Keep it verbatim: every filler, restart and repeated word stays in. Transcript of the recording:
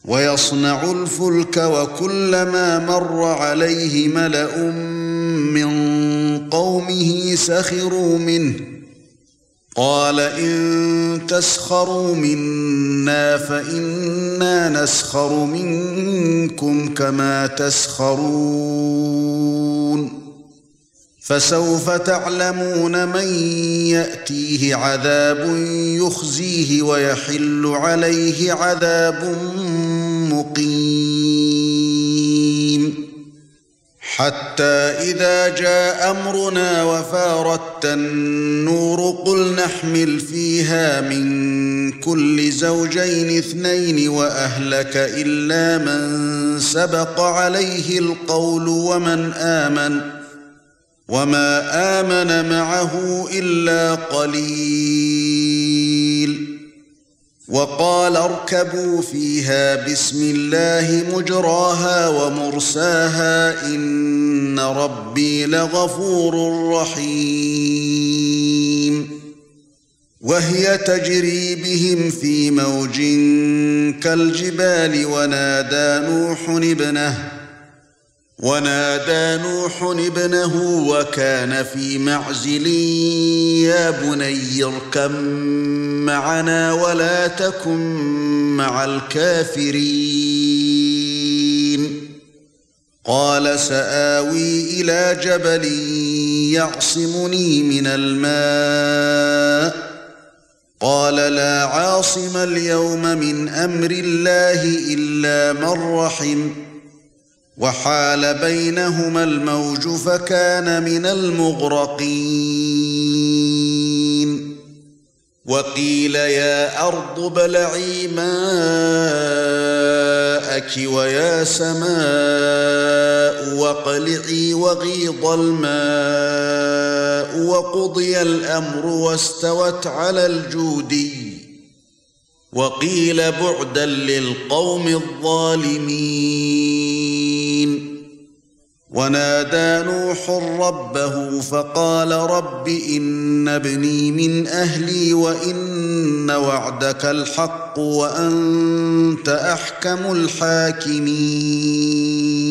ويصنع الفلك وكلما مر عليه ملأ من قومه سخروا منه قال إن تسخروا منا فإنا نسخر منكم كما تسخرون فسوف تعلمون من يأتيه عذاب يخزيه ويحل عليه عذاب مقيم حتى إذا جاء أمرنا وفارت النور قل نحمل فيها من كل زوجين اثنين وأهلك إلا من سبق عليه القول ومن آمن وما آمن معه إلا قليل وقال اركبوا فيها بسم الله مجراها ومرساها إن ربي لغفور رحيم وهي تجري بهم في موج كالجبال ونادى نوح ابنه ونادى نوح ابنه وكان في معزل يا بني اركب معنا ولا تكن مع الكافرين قال سآوي إلى جبل يعصمني من الماء قال لا عاصم اليوم من أمر الله إلا من رحم وحال بينهما الموج فكان من المغرقين وقيل يا أرض ابلعي ماءك ويا سماء واقلعي وغيض الماء وقضي الأمر واستوت على الجودي وقيل بعدا للقوم الظالمين ونادى نوح ربه فقال رب إن ابني من أهلي وإن وعدك الحق وأنت أحكم الحاكمين